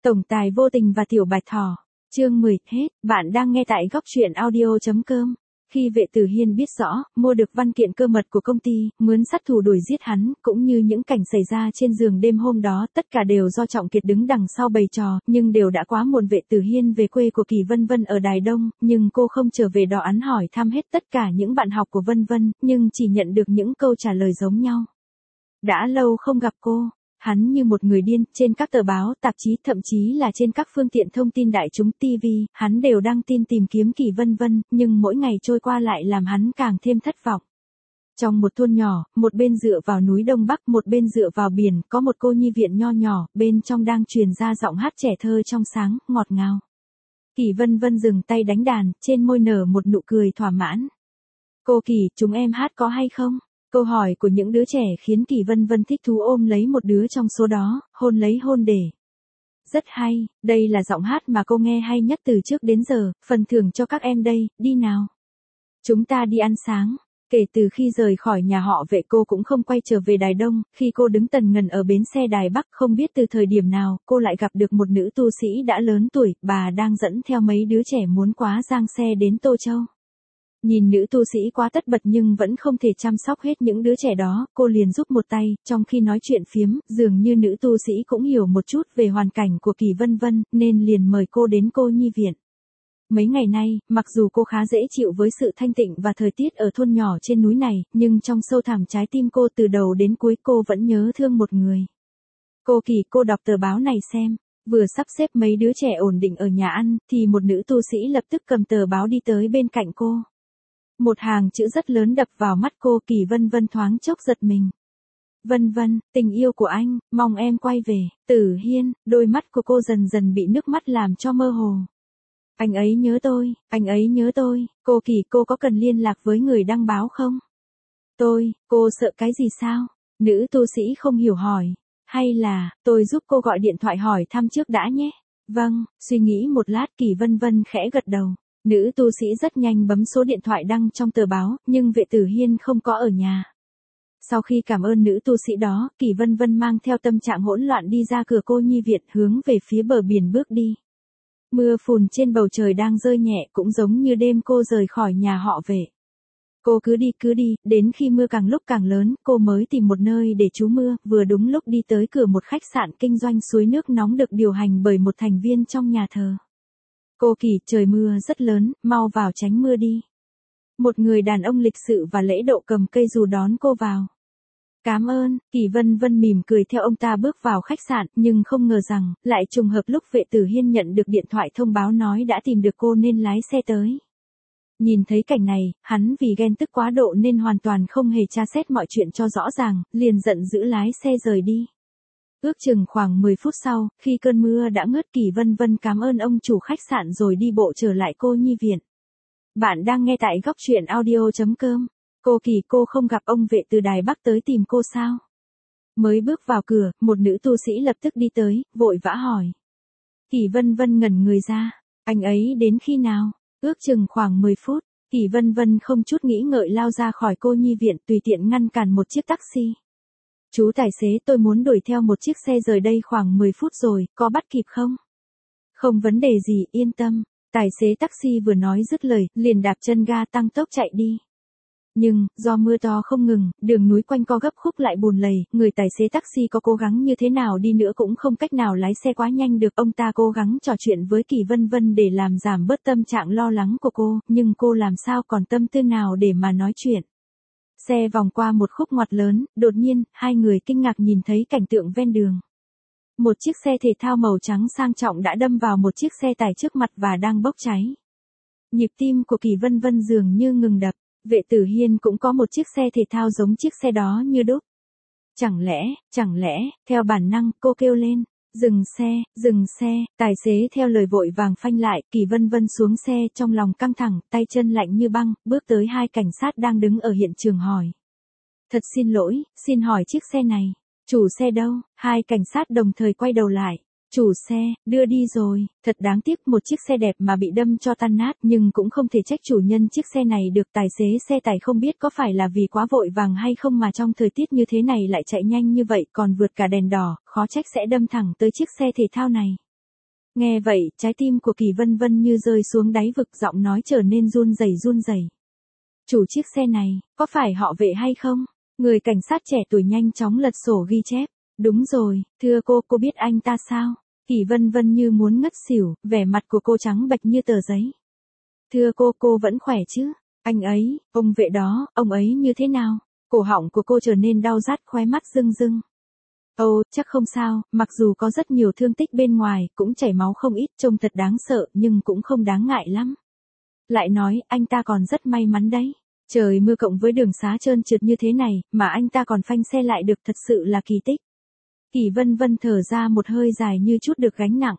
Tổng tài vô tình và tiểu bạch thỏ. Chương 10 hết, bạn đang nghe tại góc truyện audio.com. Khi Vệ Tử Hiên biết rõ, mua được văn kiện cơ mật của công ty, mướn sát thủ đuổi giết hắn, cũng như những cảnh xảy ra trên giường đêm hôm đó, tất cả đều do Trọng Kiệt đứng đằng sau bày trò, nhưng đều đã quá muộn. Vệ Tử Hiên về quê của Kỳ Vân Vân ở Đài Đông, nhưng cô không trở về đó. Hắn hỏi thăm hết tất cả những bạn học của Vân Vân, nhưng chỉ nhận được những câu trả lời giống nhau. Đã lâu không gặp cô. Hắn như một người điên, trên các tờ báo, tạp chí, thậm chí là trên các phương tiện thông tin đại chúng TV, hắn đều đăng tin tìm kiếm Kỳ Vân Vân, nhưng mỗi ngày trôi qua lại làm hắn càng thêm thất vọng. Trong một thôn nhỏ, một bên dựa vào núi Đông Bắc, một bên dựa vào biển, có một cô nhi viện nho nhỏ, bên trong đang truyền ra giọng hát trẻ thơ trong sáng, ngọt ngào. Kỳ Vân Vân dừng tay đánh đàn, trên môi nở một nụ cười thỏa mãn. Cô Kỳ, chúng em hát có hay không? Câu hỏi của những đứa trẻ khiến Kỳ Vân Vân thích thú ôm lấy một đứa trong số đó, hôn lấy hôn để. Rất hay, đây là giọng hát mà cô nghe hay nhất từ trước đến giờ, phần thưởng cho các em đây, đi nào. Chúng ta đi ăn sáng. Kể từ khi rời khỏi nhà họ Vệ cô cũng không quay trở về Đài Đông, khi cô đứng tần ngần ở bến xe Đài Bắc không biết từ thời điểm nào, cô lại gặp được một nữ tu sĩ đã lớn tuổi, bà đang dẫn theo mấy đứa trẻ muốn quá giang xe đến Tô Châu. Nhìn nữ tu sĩ quá tất bật nhưng vẫn không thể chăm sóc hết những đứa trẻ đó, cô liền giúp một tay, trong khi nói chuyện phiếm, dường như nữ tu sĩ cũng hiểu một chút về hoàn cảnh của Kỳ Vân Vân, nên liền mời cô đến cô nhi viện. Mấy ngày nay, mặc dù cô khá dễ chịu với sự thanh tịnh và thời tiết ở thôn nhỏ trên núi này, nhưng trong sâu thẳm trái tim cô từ đầu đến cuối cô vẫn nhớ thương một người. Cô Kỳ, cô đọc tờ báo này xem. Vừa sắp xếp mấy đứa trẻ ổn định ở nhà ăn, thì một nữ tu sĩ lập tức cầm tờ báo đi tới bên cạnh cô. Một hàng chữ rất lớn đập vào mắt cô. Kỳ Vân Vân thoáng chốc giật mình. Vân Vân, tình yêu của anh, mong em quay về. Tử Hiên, đôi mắt của cô dần dần bị nước mắt làm cho mơ hồ. Anh ấy nhớ tôi, anh ấy nhớ tôi. Cô Kỳ, cô có cần liên lạc với người đăng báo không? Cô sợ cái gì sao? Nữ tu sĩ không hiểu hỏi. Hay là, tôi giúp cô gọi điện thoại hỏi thăm trước đã nhé. Vâng, suy nghĩ một lát Kỳ Vân Vân khẽ gật đầu. Nữ tu sĩ rất nhanh bấm số điện thoại đăng trong tờ báo, nhưng Vệ Tử Hiên không có ở nhà. Sau khi cảm ơn nữ tu sĩ đó, Kỳ Vân Vân mang theo tâm trạng hỗn loạn đi ra cửa cô nhi viện hướng về phía bờ biển bước đi. Mưa phùn trên bầu trời đang rơi nhẹ cũng giống như đêm cô rời khỏi nhà họ Vệ. Cô cứ đi, đến khi mưa càng lúc càng lớn, cô mới tìm một nơi để trú mưa, vừa đúng lúc đi tới cửa một khách sạn kinh doanh suối nước nóng được điều hành bởi một thành viên trong nhà thờ. Cô Kỳ, trời mưa rất lớn, mau vào tránh mưa đi. Một người đàn ông lịch sự và lễ độ cầm cây dù đón cô vào. Cảm ơn, Kỳ Vân Vân mỉm cười theo ông ta bước vào khách sạn, nhưng không ngờ rằng, lại trùng hợp lúc Vệ Tử Hiên nhận được điện thoại thông báo nói đã tìm được cô nên lái xe tới. Nhìn thấy cảnh này, hắn vì ghen tức quá độ nên hoàn toàn không hề tra xét mọi chuyện cho rõ ràng, liền giận dữ lái xe rời đi. Ước chừng khoảng 10 phút sau, khi cơn mưa đã ngớt, Kỳ Vân Vân cảm ơn ông chủ khách sạn rồi đi bộ trở lại cô nhi viện. Bạn đang nghe tại góc truyện audio.com. Cô Kỳ, cô không gặp ông Vệ từ Đài Bắc tới tìm cô sao? Mới bước vào cửa, một nữ tu sĩ lập tức đi tới, vội vã hỏi. Kỳ Vân Vân ngẩn người ra. Anh ấy đến khi nào? Ước chừng khoảng 10 phút. Kỳ Vân Vân không chút nghĩ ngợi lao ra khỏi cô nhi viện, tùy tiện ngăn cản một chiếc taxi. Chú tài xế, tôi muốn đuổi theo một chiếc xe rời đây khoảng 10 phút rồi, có bắt kịp không? Không vấn đề gì, yên tâm. Tài xế taxi vừa nói dứt lời, liền đạp chân ga tăng tốc chạy đi. Nhưng, do mưa to không ngừng, đường núi quanh co gấp khúc lại bùn lầy, người tài xế taxi có cố gắng như thế nào đi nữa cũng không cách nào lái xe quá nhanh được. Ông ta cố gắng trò chuyện với Kỳ Vân Vân để làm giảm bớt tâm trạng lo lắng của cô, nhưng cô làm sao còn tâm tư nào để mà nói chuyện. Xe vòng qua một khúc ngoặt lớn, đột nhiên, hai người kinh ngạc nhìn thấy cảnh tượng ven đường. Một chiếc xe thể thao màu trắng sang trọng đã đâm vào một chiếc xe tải trước mặt và đang bốc cháy. Nhịp tim của Kỳ Vân Vân dường như ngừng đập. Vệ Tử Hiên cũng có một chiếc xe thể thao giống chiếc xe đó như đúc. Chẳng lẽ, theo bản năng, cô kêu lên, dừng xe, tài xế theo lời vội vàng phanh lại, Kỳ Vân Vân xuống xe trong lòng căng thẳng, tay chân lạnh như băng, bước tới hai cảnh sát đang đứng ở hiện trường hỏi. Thật xin lỗi, xin hỏi chiếc xe này, chủ xe đâu? Hai cảnh sát đồng thời quay đầu lại. Chủ xe, đưa đi rồi, thật đáng tiếc, một chiếc xe đẹp mà bị đâm cho tan nát, nhưng cũng không thể trách chủ nhân chiếc xe này được. Tài xế xe tải không biết có phải là vì quá vội vàng hay không mà trong thời tiết như thế này lại chạy nhanh như vậy, còn vượt cả đèn đỏ, khó trách sẽ đâm thẳng tới chiếc xe thể thao này. Nghe vậy, trái tim của Kỳ Vân Vân như rơi xuống đáy vực, giọng nói trở nên run rẩy run rẩy. Chủ chiếc xe này, có phải họ Vệ hay không? Người cảnh sát trẻ tuổi nhanh chóng lật sổ ghi chép. Đúng rồi, thưa cô biết anh ta sao? Kỳ Vân Vân như muốn ngất xỉu, vẻ mặt của cô trắng bệch như tờ giấy. Thưa cô vẫn khỏe chứ? Anh ấy, ông Vệ đó, ông ấy như thế nào? Cổ họng của cô trở nên đau rát, khóe mắt rưng rưng. Ồ, chắc không sao, mặc dù có rất nhiều thương tích bên ngoài, cũng chảy máu không ít, trông thật đáng sợ, nhưng cũng không đáng ngại lắm. Lại nói, anh ta còn rất may mắn đấy. Trời mưa cộng với đường xá trơn trượt như thế này, mà anh ta còn phanh xe lại được, thật sự là kỳ tích. Kỳ Vân Vân thở ra một hơi dài như chút được gánh nặng.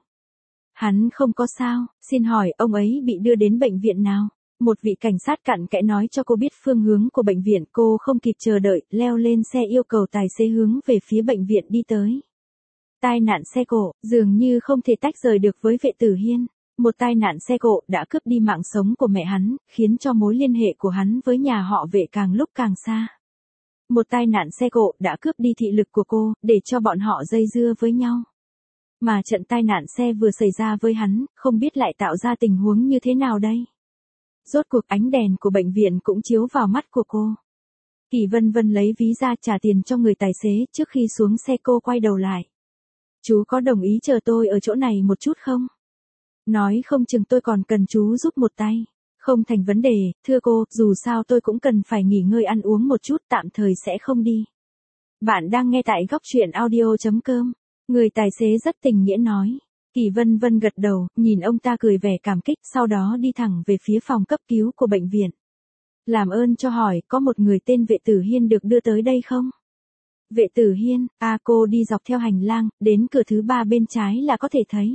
Hắn không có sao, xin hỏi ông ấy bị đưa đến bệnh viện nào? Một vị cảnh sát cặn kẽ nói cho cô biết phương hướng của bệnh viện, cô không kịp chờ đợi, leo lên xe yêu cầu tài xế hướng về phía bệnh viện đi tới. Tai nạn xe cộ, dường như không thể tách rời được với Vệ Tử Hiên. Một tai nạn xe cộ đã cướp đi mạng sống của mẹ hắn, khiến cho mối liên hệ của hắn với nhà họ Vệ càng lúc càng xa. Một tai nạn xe cộ đã cướp đi thị lực của cô, để cho bọn họ dây dưa với nhau. Mà trận tai nạn xe vừa xảy ra với hắn, không biết lại tạo ra tình huống như thế nào đây? Rốt cuộc ánh đèn của bệnh viện cũng chiếu vào mắt của cô. Kỳ Vân Vân lấy ví ra trả tiền cho người tài xế, trước khi xuống xe cô quay đầu lại. Chú có đồng ý chờ tôi ở chỗ này một chút không? Nói không chừng tôi còn cần chú giúp một tay. Không thành vấn đề, thưa cô, dù sao tôi cũng cần phải nghỉ ngơi ăn uống một chút, tạm thời sẽ không đi. Bạn đang nghe tại góc truyện audio.com. Người tài xế rất tình nghĩa nói. Kỳ Vân Vân gật đầu, nhìn ông ta cười vẻ cảm kích, sau đó đi thẳng về phía phòng cấp cứu của bệnh viện. Làm ơn cho hỏi, có một người tên Vệ Tử Hiên được đưa tới đây không? Vệ Tử Hiên, cô đi dọc theo hành lang, đến cửa thứ 3 bên trái là có thể thấy.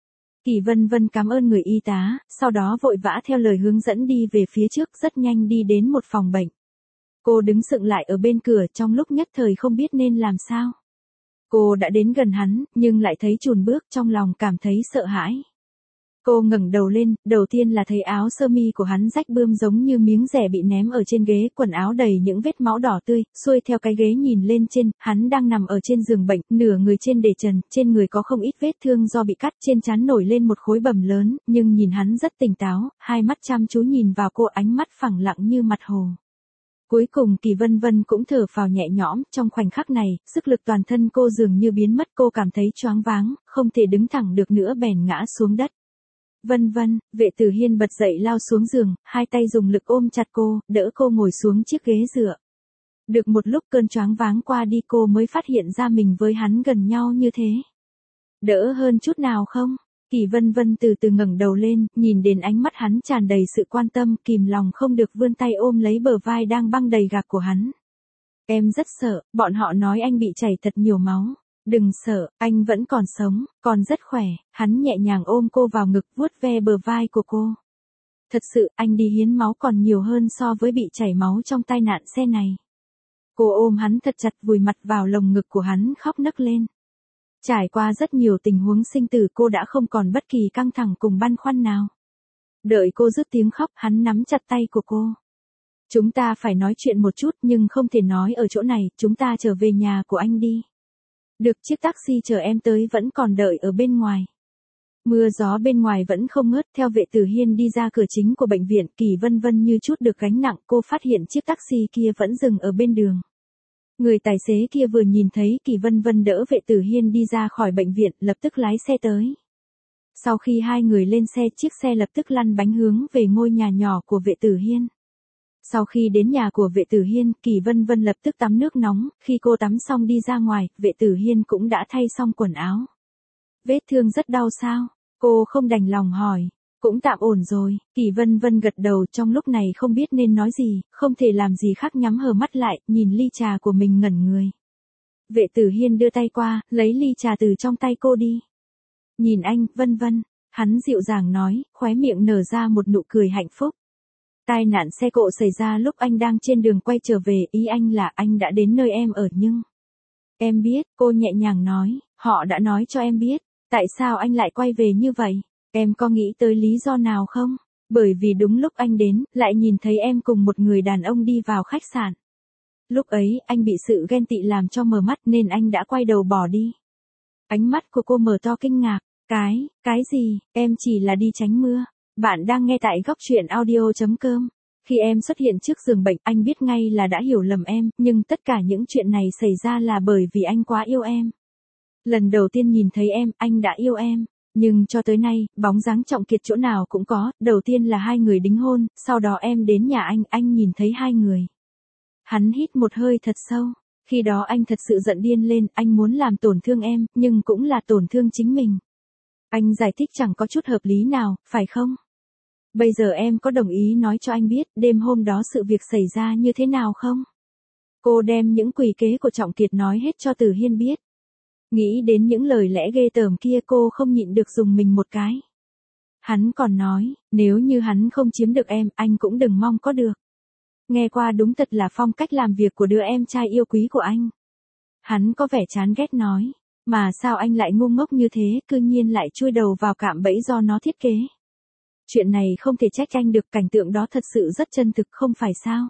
Kỳ Vân Vân cảm ơn người y tá, sau đó vội vã theo lời hướng dẫn đi về phía trước, rất nhanh đi đến một phòng bệnh. Cô đứng sững lại ở bên cửa, trong lúc nhất thời không biết nên làm sao. Cô đã đến gần hắn, nhưng lại thấy chùn bước, trong lòng cảm thấy sợ hãi. Cô ngẩng đầu lên, đầu tiên là thấy áo sơ mi của hắn rách bươm giống như miếng rẻ bị ném ở trên ghế, quần áo đầy những vết máu đỏ tươi, xuôi theo cái ghế nhìn lên trên, hắn đang nằm ở trên giường bệnh, nửa người trên để trần, trên người có không ít vết thương do bị cắt, trên trán nổi lên một khối bầm lớn, nhưng nhìn hắn rất tỉnh táo, hai mắt chăm chú nhìn vào cô, ánh mắt phẳng lặng như mặt hồ. Cuối cùng Kỳ Vân Vân cũng thở phào nhẹ nhõm, trong khoảnh khắc này, sức lực toàn thân cô dường như biến mất, cô cảm thấy choáng váng, không thể đứng thẳng được nữa bèn ngã xuống đất. Vân Vân, Vệ Tử Hiên bật dậy lao xuống giường, hai tay dùng lực ôm chặt cô, đỡ cô ngồi xuống chiếc ghế dựa. Được một lúc cơn choáng váng qua đi cô mới phát hiện ra mình với hắn gần nhau như thế. Đỡ hơn chút nào không? Kỳ Vân Vân từ từ ngẩng đầu lên, nhìn đến ánh mắt hắn tràn đầy sự quan tâm, kìm lòng không được vươn tay ôm lấy bờ vai đang băng đầy gạc của hắn. Em rất sợ, bọn họ nói anh bị chảy thật nhiều máu. Đừng sợ, anh vẫn còn sống, còn rất khỏe. Hắn nhẹ nhàng ôm cô vào ngực, vuốt ve bờ vai của cô. Thật sự, anh đi hiến máu còn nhiều hơn so với bị chảy máu trong tai nạn xe này. Cô ôm hắn thật chặt, vùi mặt vào lồng ngực của hắn, khóc nấc lên. Trải qua rất nhiều tình huống sinh tử, cô đã không còn bất kỳ căng thẳng cùng băn khoăn nào. Đợi cô dứt tiếng khóc, hắn nắm chặt tay của cô. Chúng ta phải nói chuyện một chút, nhưng không thể nói ở chỗ này, chúng ta trở về nhà của anh đi. Được, chiếc taxi chờ em tới vẫn còn đợi ở bên ngoài. Mưa gió bên ngoài vẫn không ngớt, theo Vệ Tử Hiên đi ra cửa chính của bệnh viện, Kỳ Vân Vân như chút được gánh nặng, cô phát hiện chiếc taxi kia vẫn dừng ở bên đường. Người tài xế kia vừa nhìn thấy Kỳ Vân Vân đỡ Vệ Tử Hiên đi ra khỏi bệnh viện, lập tức lái xe tới. Sau khi hai người lên xe, chiếc xe lập tức lăn bánh hướng về ngôi nhà nhỏ của Vệ Tử Hiên. Sau khi đến nhà của Vệ Tử Hiên, Kỳ Vân Vân lập tức tắm nước nóng, khi cô tắm xong đi ra ngoài, Vệ Tử Hiên cũng đã thay xong quần áo. Vết thương rất đau sao? Cô không đành lòng hỏi. Cũng tạm ổn rồi, Kỳ Vân Vân gật đầu, trong lúc này không biết nên nói gì, không thể làm gì khác nhắm hờ mắt lại, nhìn ly trà của mình ngẩn người. Vệ Tử Hiên đưa tay qua, lấy ly trà từ trong tay cô đi. Nhìn anh, Vân Vân, hắn dịu dàng nói, khóe miệng nở ra một nụ cười hạnh phúc. Tai nạn xe cộ xảy ra lúc anh đang trên đường quay trở về, ý anh là anh đã đến nơi em ở nhưng... Em biết, cô nhẹ nhàng nói, họ đã nói cho em biết, tại sao anh lại quay về như vậy? Em có nghĩ tới lý do nào không? Bởi vì đúng lúc anh đến, lại nhìn thấy em cùng một người đàn ông đi vào khách sạn. Lúc ấy, anh bị sự ghen tị làm cho mờ mắt nên anh đã quay đầu bỏ đi. Ánh mắt của cô mở to kinh ngạc, Cái gì, em chỉ là đi tránh mưa. Bạn đang nghe tại góc truyện audio.com. Khi em xuất hiện trước giường bệnh, anh biết ngay là đã hiểu lầm em, nhưng tất cả những chuyện này xảy ra là bởi vì anh quá yêu em. Lần đầu tiên nhìn thấy em, anh đã yêu em. Nhưng cho tới nay, bóng dáng Trọng Kiệt chỗ nào cũng có, đầu tiên là hai người đính hôn, sau đó em đến nhà anh nhìn thấy hai người. Hắn hít một hơi thật sâu. Khi đó anh thật sự giận điên lên, anh muốn làm tổn thương em, nhưng cũng là tổn thương chính mình. Anh giải thích chẳng có chút hợp lý nào, phải không? Bây giờ em có đồng ý nói cho anh biết đêm hôm đó sự việc xảy ra như thế nào không? Cô đem những quỷ kế của Trọng Kiệt nói hết cho Từ Hiên biết. Nghĩ đến những lời lẽ ghê tởm kia cô không nhịn được dùng mình một cái. Hắn còn nói, nếu như hắn không chiếm được em, anh cũng đừng mong có được. Nghe qua đúng thật là phong cách làm việc của đứa em trai yêu quý của anh. Hắn có vẻ chán ghét nói, mà sao anh lại ngu ngốc như thế, cư nhiên lại chui đầu vào cạm bẫy do nó thiết kế. Chuyện này không thể trách anh được, cảnh tượng đó thật sự rất chân thực không phải sao?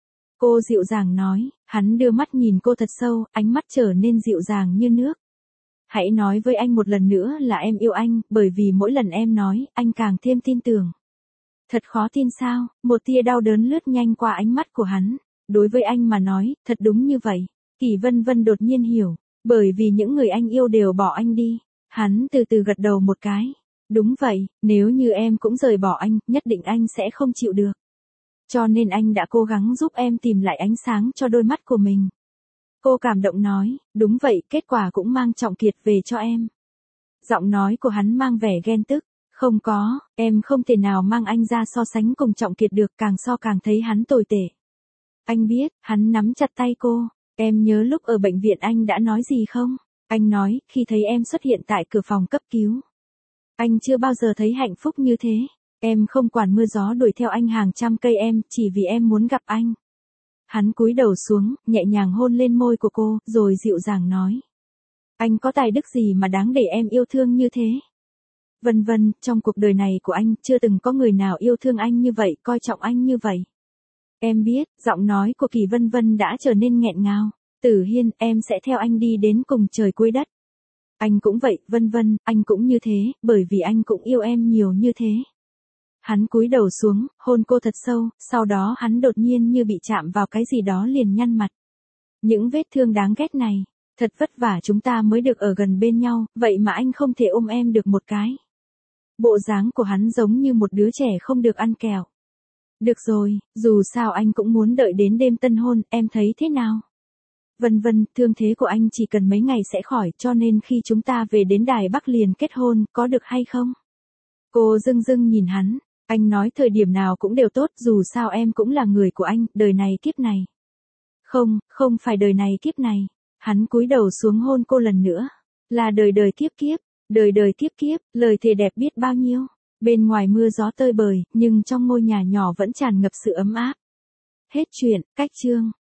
Cô dịu dàng nói, hắn đưa mắt nhìn cô thật sâu, ánh mắt trở nên dịu dàng như nước. Hãy nói với anh một lần nữa là em yêu anh, bởi vì mỗi lần em nói, anh càng thêm tin tưởng. Thật khó tin sao, một tia đau đớn lướt nhanh qua ánh mắt của hắn. Đối với anh mà nói, thật đúng như vậy. Kỳ Vân Vân đột nhiên hiểu, bởi vì những người anh yêu đều bỏ anh đi. Hắn từ từ gật đầu một cái. Đúng vậy, nếu như em cũng rời bỏ anh, nhất định anh sẽ không chịu được. Cho nên anh đã cố gắng giúp em tìm lại ánh sáng cho đôi mắt của mình. Cô cảm động nói, đúng vậy, kết quả cũng mang Trọng Kiệt về cho em. Giọng nói của hắn mang vẻ ghen tức. Không có, em không thể nào mang anh ra so sánh cùng Trọng Kiệt được, càng so càng thấy hắn tồi tệ. Anh biết, hắn nắm chặt tay cô. Em nhớ lúc ở bệnh viện anh đã nói gì không? Anh nói, khi thấy em xuất hiện tại cửa phòng cấp cứu. Anh chưa bao giờ thấy hạnh phúc như thế. Em không quản mưa gió đuổi theo anh hàng trăm cây em, chỉ vì em muốn gặp anh. Hắn cúi đầu xuống, nhẹ nhàng hôn lên môi của cô, rồi dịu dàng nói. Anh có tài đức gì mà đáng để em yêu thương như thế? Vân Vân, trong cuộc đời này của anh, chưa từng có người nào yêu thương anh như vậy, coi trọng anh như vậy. Em biết, giọng nói của Kỳ Vân Vân đã trở nên nghẹn ngào. Tử Hiên, em sẽ theo anh đi đến cùng trời cuối đất. Anh cũng vậy, Vân Vân, anh cũng như thế, bởi vì anh cũng yêu em nhiều như thế. Hắn cúi đầu xuống, hôn cô thật sâu, sau đó hắn đột nhiên như bị chạm vào cái gì đó liền nhăn mặt. Những vết thương đáng ghét này, thật vất vả chúng ta mới được ở gần bên nhau, vậy mà anh không thể ôm em được một cái. Bộ dáng của hắn giống như một đứa trẻ không được ăn kẹo. Được rồi, dù sao anh cũng muốn đợi đến đêm tân hôn, em thấy thế nào? Vân Vân, thương thế của anh chỉ cần mấy ngày sẽ khỏi, cho nên khi chúng ta về đến Đài Bắc liền kết hôn, có được hay không? Cô dưng dưng nhìn hắn, anh nói thời điểm nào cũng đều tốt, dù sao em cũng là người của anh, đời này kiếp này. Không, không phải đời này kiếp này. Hắn cúi đầu xuống hôn cô lần nữa. Là đời đời kiếp kiếp. Đời đời kiếp kiếp, lời thề đẹp biết bao nhiêu. Bên ngoài mưa gió tơi bời, nhưng trong ngôi nhà nhỏ vẫn tràn ngập sự ấm áp. Hết chuyện, cách chương.